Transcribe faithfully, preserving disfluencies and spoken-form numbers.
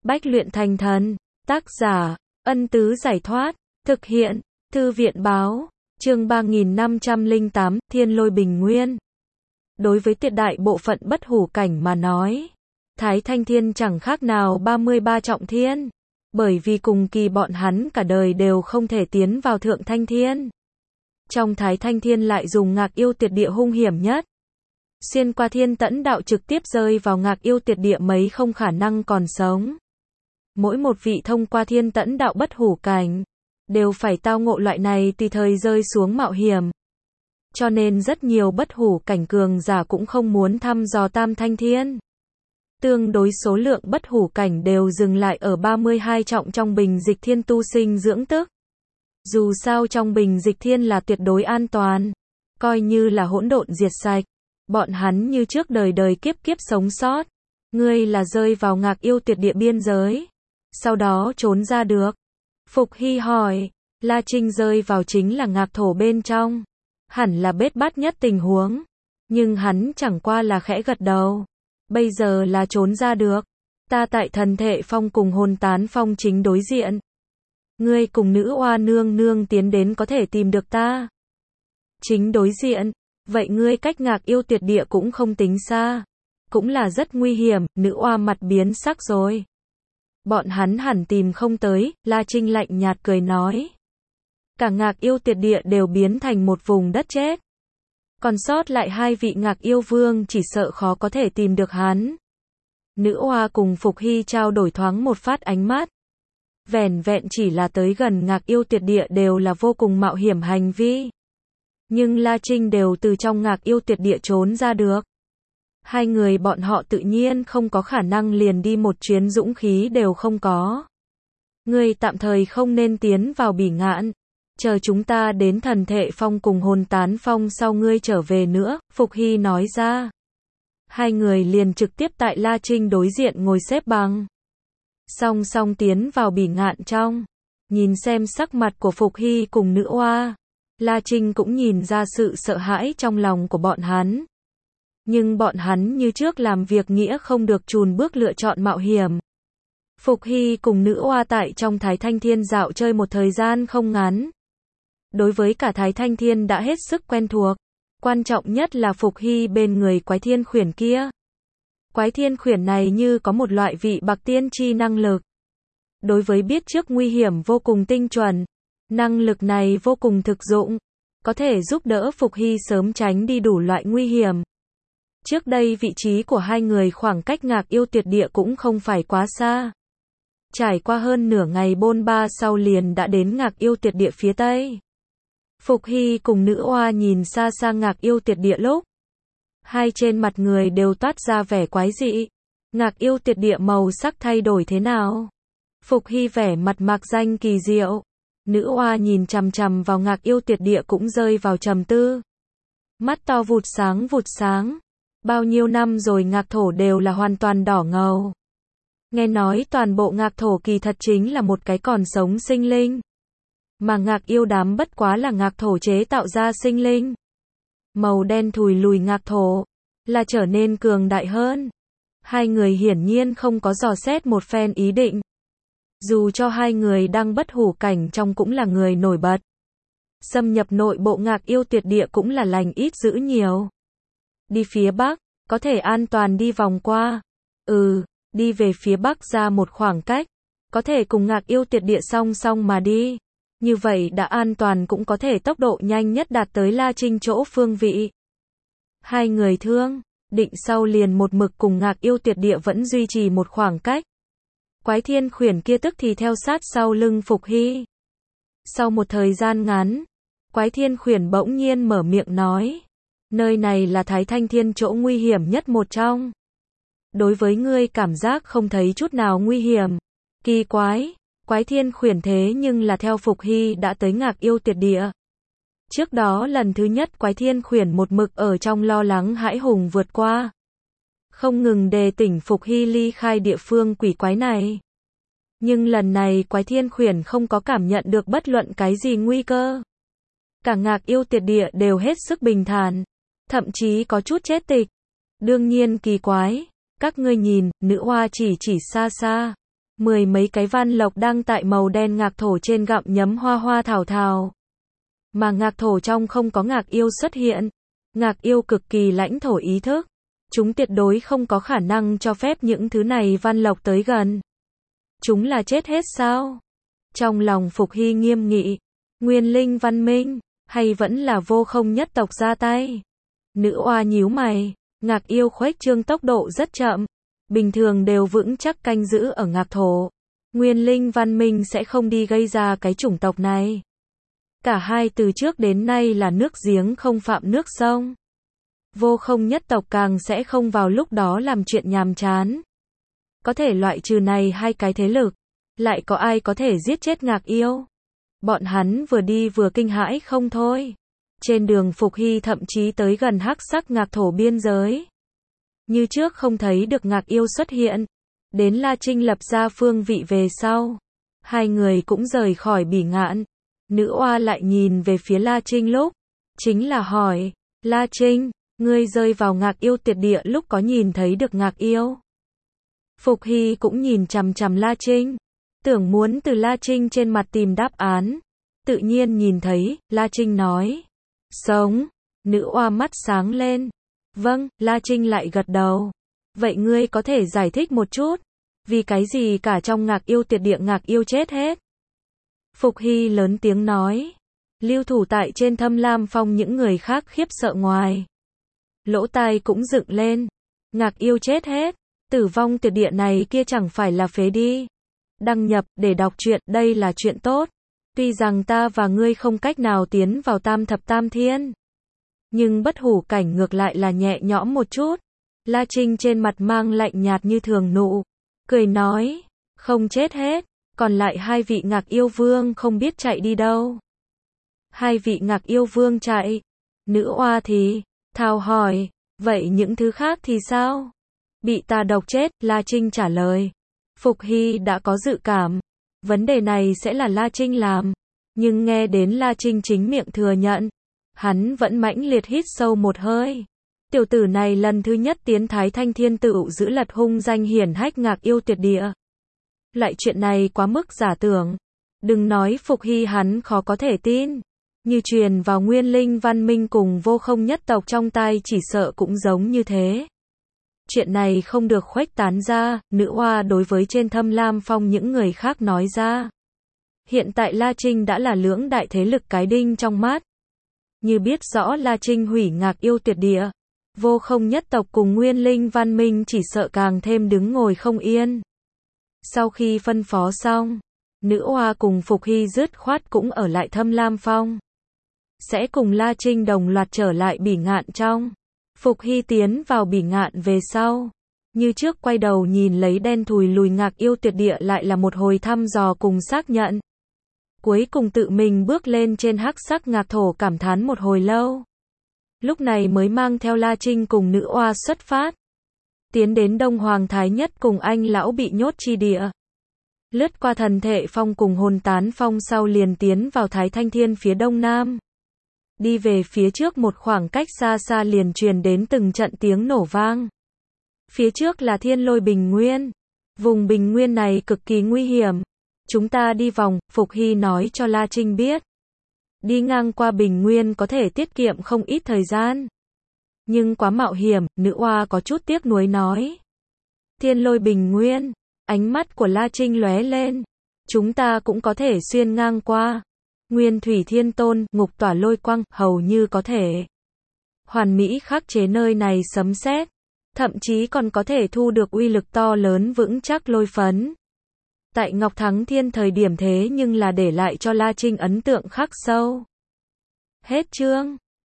Bách luyện thành thần. Tác giả, Ân Tứ Giải Thoát. Thực hiện, Thư viện Báo. Chương ba nghìn năm trăm lẻ tám, Thiên Lôi Bình Nguyên. Đối với tuyệt đại bộ phận bất hủ cảnh mà nói, Thái Thanh Thiên chẳng khác nào ba mươi ba trọng thiên. Bởi vì cùng kỳ bọn hắn cả đời đều không thể tiến vào Thượng Thanh Thiên. Trong Thái Thanh Thiên lại dùng Ngạc Yêu Tuyệt Địa hung hiểm nhất. Xuyên qua thiên tẫn đạo trực tiếp rơi vào Ngạc Yêu Tuyệt Địa mấy không khả năng còn sống. Mỗi một vị thông qua thiên tẫn đạo bất hủ cảnh, đều phải tao ngộ loại này tùy thời rơi xuống mạo hiểm. Cho nên rất nhiều bất hủ cảnh cường giả cũng không muốn thăm dò Tam Thanh Thiên. Tương đối số lượng bất hủ cảnh đều dừng lại ở ba mươi hai trọng trong bình dịch thiên tu sinh dưỡng tức. Dù sao trong bình dịch thiên là tuyệt đối an toàn, coi như là hỗn độn diệt sạch, bọn hắn như trước đời đời kiếp kiếp sống sót. Ngươi là rơi vào Ngạc Yêu Tuyệt Địa biên giới, sau đó trốn ra được. Phục Hy hỏi, La Trinh rơi vào chính là ngạc thổ bên trong, hẳn là bết bát nhất tình huống, nhưng hắn chẳng qua là khẽ gật đầu. Bây giờ là trốn ra được, ta tại thần thệ phong cùng hồn tán phong chính đối diện. Ngươi cùng nữ oa nương nương tiến đến có thể tìm được ta. Chính đối diện, vậy ngươi cách Ngạc Yêu Tuyệt Địa cũng không tính xa, cũng là rất nguy hiểm. Nữ oa mặt biến sắc rồi. Bọn hắn hẳn tìm không tới. La Trinh lạnh nhạt cười nói. Cả Ngạc Yêu Tuyệt Địa đều biến thành một vùng đất chết. Còn sót lại hai vị Ngạc Yêu Vương chỉ sợ khó có thể tìm được hắn. Nữ oa cùng Phục Hy trao đổi thoáng một phát ánh mắt. Vẻn vẹn chỉ là tới gần Ngạc Yêu Tuyệt Địa đều là vô cùng mạo hiểm hành vi. Nhưng La Trinh đều từ trong Ngạc Yêu Tuyệt Địa trốn ra được. Hai người bọn họ tự nhiên không có khả năng liền đi một chuyến, dũng khí đều không có. Ngươi tạm thời không nên tiến vào Bỉ Ngạn, chờ chúng ta đến thần thệ phong cùng hồn tán phong sau ngươi trở về nữa, Phục Hy nói ra. Hai người liền trực tiếp tại La Trinh đối diện ngồi xếp bằng. Song song tiến vào Bỉ Ngạn trong. Nhìn xem sắc mặt của Phục Hy cùng nữ oa, La Trinh cũng nhìn ra sự sợ hãi trong lòng của bọn hắn. Nhưng bọn hắn như trước làm việc nghĩa không được chùn bước lựa chọn mạo hiểm. Phục Hy cùng nữ oa tại trong Thái Thanh Thiên dạo chơi một thời gian không ngắn. Đối với cả Thái Thanh Thiên đã hết sức quen thuộc. Quan trọng nhất là Phục Hy bên người Quái Thiên Khuyển kia. Quái Thiên Khuyển này như có một loại vị bạc tiên tri năng lực. Đối với biết trước nguy hiểm vô cùng tinh chuẩn. Năng lực này vô cùng thực dụng. Có thể giúp đỡ Phục Hy sớm tránh đi đủ loại nguy hiểm. Trước đây vị trí của hai người khoảng cách Ngạc Yêu Tuyệt Địa cũng không phải quá xa. Trải qua hơn nửa ngày bôn ba sau liền đã đến Ngạc Yêu Tuyệt Địa phía tây. Phục Hy cùng nữ oa nhìn xa xa Ngạc Yêu Tuyệt Địa lúc. Hai trên mặt người đều toát ra vẻ quái dị. Ngạc Yêu Tuyệt Địa màu sắc thay đổi thế nào? Phục Hy vẻ mặt mạc danh kỳ diệu. Nữ oa nhìn chằm chằm vào Ngạc Yêu Tuyệt Địa cũng rơi vào trầm tư. Mắt to vụt sáng vụt sáng. Bao nhiêu năm rồi Ngạc Thổ đều là hoàn toàn đỏ ngầu. Nghe nói toàn bộ Ngạc Thổ kỳ thật chính là một cái còn sống sinh linh. Mà Ngạc Yêu đám bất quá là Ngạc Thổ chế tạo ra sinh linh. Màu đen thùi lùi Ngạc Thổ là trở nên cường đại hơn. Hai người hiển nhiên không có dò xét một phen ý định. Dù cho hai người đang bất hủ cảnh trong cũng là người nổi bật. Xâm nhập nội bộ Ngạc Yêu Tuyệt Địa cũng là lành ít dữ nhiều. Đi phía Bắc, có thể an toàn đi vòng qua. Ừ, đi về phía Bắc ra một khoảng cách. Có thể cùng Ngạc Yêu Tuyệt Địa song song mà đi. Như vậy đã an toàn cũng có thể tốc độ nhanh nhất đạt tới La Trinh chỗ phương vị. Hai người thương, định sau liền một mực cùng Ngạc Yêu Tuyệt Địa vẫn duy trì một khoảng cách. Quái Thiên Khuyển kia tức thì theo sát sau lưng Phục Hy. Sau một thời gian ngắn, Quái Thiên Khuyển bỗng nhiên mở miệng nói. Nơi này là Thái Thanh Thiên chỗ nguy hiểm nhất một trong. Đối với ngươi cảm giác không thấy chút nào nguy hiểm. Kỳ quái, Quái Thiên Khuyển thế nhưng là theo Phục Hy đã tới Ngạc Yêu Tuyệt Địa. Trước đó lần thứ nhất Quái Thiên Khuyển một mực ở trong lo lắng hãi hùng vượt qua. Không ngừng đề tỉnh Phục Hy ly khai địa phương quỷ quái này. Nhưng lần này Quái Thiên Khuyển không có cảm nhận được bất luận cái gì nguy cơ. Cả Ngạc Yêu Tuyệt Địa đều hết sức bình thản. Thậm chí có chút chết tịch. Đương nhiên kỳ quái. Các ngươi nhìn, nữ hoa chỉ chỉ xa xa. Mười mấy cái van lộc đang tại màu đen ngạc thổ trên gặm nhấm hoa hoa thảo thảo. Mà ngạc thổ trong không có ngạc yêu xuất hiện. Ngạc yêu cực kỳ lãnh thổ ý thức. Chúng tuyệt đối không có khả năng cho phép những thứ này van lộc tới gần. Chúng là chết hết sao? Trong lòng Phục Hy nghiêm nghị. Nguyên linh văn minh, hay vẫn là vô không nhất tộc ra tay? Nữ oa nhíu mày. Ngạc yêu khuếch trương tốc độ rất chậm. Bình thường đều vững chắc canh giữ ở ngạc thổ. Nguyên linh văn minh sẽ không đi gây ra cái chủng tộc này. Cả hai từ trước đến nay là nước giếng không phạm nước sông. Vô không nhất tộc càng sẽ không vào lúc đó làm chuyện nhàm chán. Có thể loại trừ này hai cái thế lực. Lại có ai có thể giết chết ngạc yêu? Bọn hắn vừa đi vừa kinh hãi không thôi. Trên đường Phục Hy thậm chí tới gần hắc sắc ngạc thổ biên giới. Như trước không thấy được ngạc yêu xuất hiện. Đến La Trinh lập ra phương vị về sau. Hai người cũng rời khỏi bỉ ngạn. Nữ oa lại nhìn về phía La Trinh lúc. Chính là hỏi. La Trinh, ngươi rơi vào ngạc yêu tuyệt địa lúc có nhìn thấy được ngạc yêu? Phục Hy cũng nhìn chằm chằm La Trinh. Tưởng muốn từ La Trinh trên mặt tìm đáp án. Tự nhiên nhìn thấy, La Trinh nói. Sống. Nữ oa mắt sáng lên. Vâng, La Trinh lại gật đầu. Vậy ngươi có thể giải thích một chút. Vì cái gì cả trong ngạc yêu tuyệt địa ngạc yêu chết hết? Phục Hy lớn tiếng nói. Lưu thủ tại trên Thâm Lam Phong những người khác khiếp sợ ngoài. Lỗ tai cũng dựng lên. Ngạc yêu chết hết. Tử vong tuyệt địa này kia chẳng phải là phế đi. Đăng nhập để đọc truyện, đây là chuyện tốt. Tuy rằng ta và ngươi không cách nào tiến vào tam thập tam thiên. Nhưng bất hủ cảnh ngược lại là nhẹ nhõm một chút. La Trinh trên mặt mang lạnh nhạt như thường nụ. Cười nói. Không chết hết. Còn lại hai vị ngạc yêu vương không biết chạy đi đâu. Hai vị ngạc yêu vương chạy. Nữ oa thì. Thao hỏi. Vậy những thứ khác thì sao? Bị ta độc chết, La Trinh trả lời. Phục Hy đã có dự cảm. Vấn đề này sẽ là La Trinh làm. Nhưng nghe đến La Trinh chính miệng thừa nhận. Hắn vẫn mãnh liệt hít sâu một hơi. Tiểu tử này lần thứ nhất tiến Thái Thanh Thiên Tựu giữ lật hung danh hiển hách ngạc yêu tuyệt địa. Loại chuyện này quá mức giả tưởng. Đừng nói Phục Hy hắn khó có thể tin. Như truyền vào nguyên linh văn minh cùng vô không nhất tộc trong tai chỉ sợ cũng giống như thế. Chuyện này không được khuếch tán ra, nữ oa đối với trên Thâm Lam Phong những người khác nói ra. Hiện tại La Trinh đã là lưỡng đại thế lực cái đinh trong mắt. Như biết rõ La Trinh hủy ngạc yêu tuyệt địa. Vô không nhất tộc cùng nguyên linh văn minh chỉ sợ càng thêm đứng ngồi không yên. Sau khi phân phó xong, nữ oa cùng Phục Hy dứt khoát cũng ở lại Thâm Lam Phong. Sẽ cùng La Trinh đồng loạt trở lại bỉ ngạn trong. Phục Hy tiến vào bỉ ngạn về sau. Như trước quay đầu nhìn lấy đen thùi lùi ngạc yêu tuyệt địa lại là một hồi thăm dò cùng xác nhận. Cuối cùng tự mình bước lên trên hắc sắc ngạc thổ cảm thán một hồi lâu. Lúc này mới mang theo La Trinh cùng nữ oa xuất phát. Tiến đến Đông Hoàng Thái Nhất cùng anh lão bị nhốt chi địa. Lướt qua thần thệ phong cùng hồn tán phong sau liền tiến vào Thái Thanh Thiên phía đông nam. Đi về phía trước một khoảng cách xa xa liền truyền đến từng trận tiếng nổ vang. Phía trước là Thiên Lôi Bình Nguyên. Vùng Bình Nguyên này cực kỳ nguy hiểm. Chúng ta đi vòng, Phục Hy nói cho La Trinh biết. Đi ngang qua Bình Nguyên có thể tiết kiệm không ít thời gian. Nhưng quá mạo hiểm, nữ oa có chút tiếc nuối nói. Thiên Lôi Bình Nguyên, ánh mắt của La Trinh lóe lên. Chúng ta cũng có thể xuyên ngang qua. Nguyên Thủy Thiên Tôn, ngục tỏa lôi quang, hầu như có thể. Hoàn mỹ khắc chế nơi này sấm sét. Thậm chí còn có thể thu được uy lực to lớn vững chắc lôi phấn. Tại Ngọc Thắng Thiên thời điểm thế nhưng là để lại cho La Trinh ấn tượng khắc sâu. Hết chương.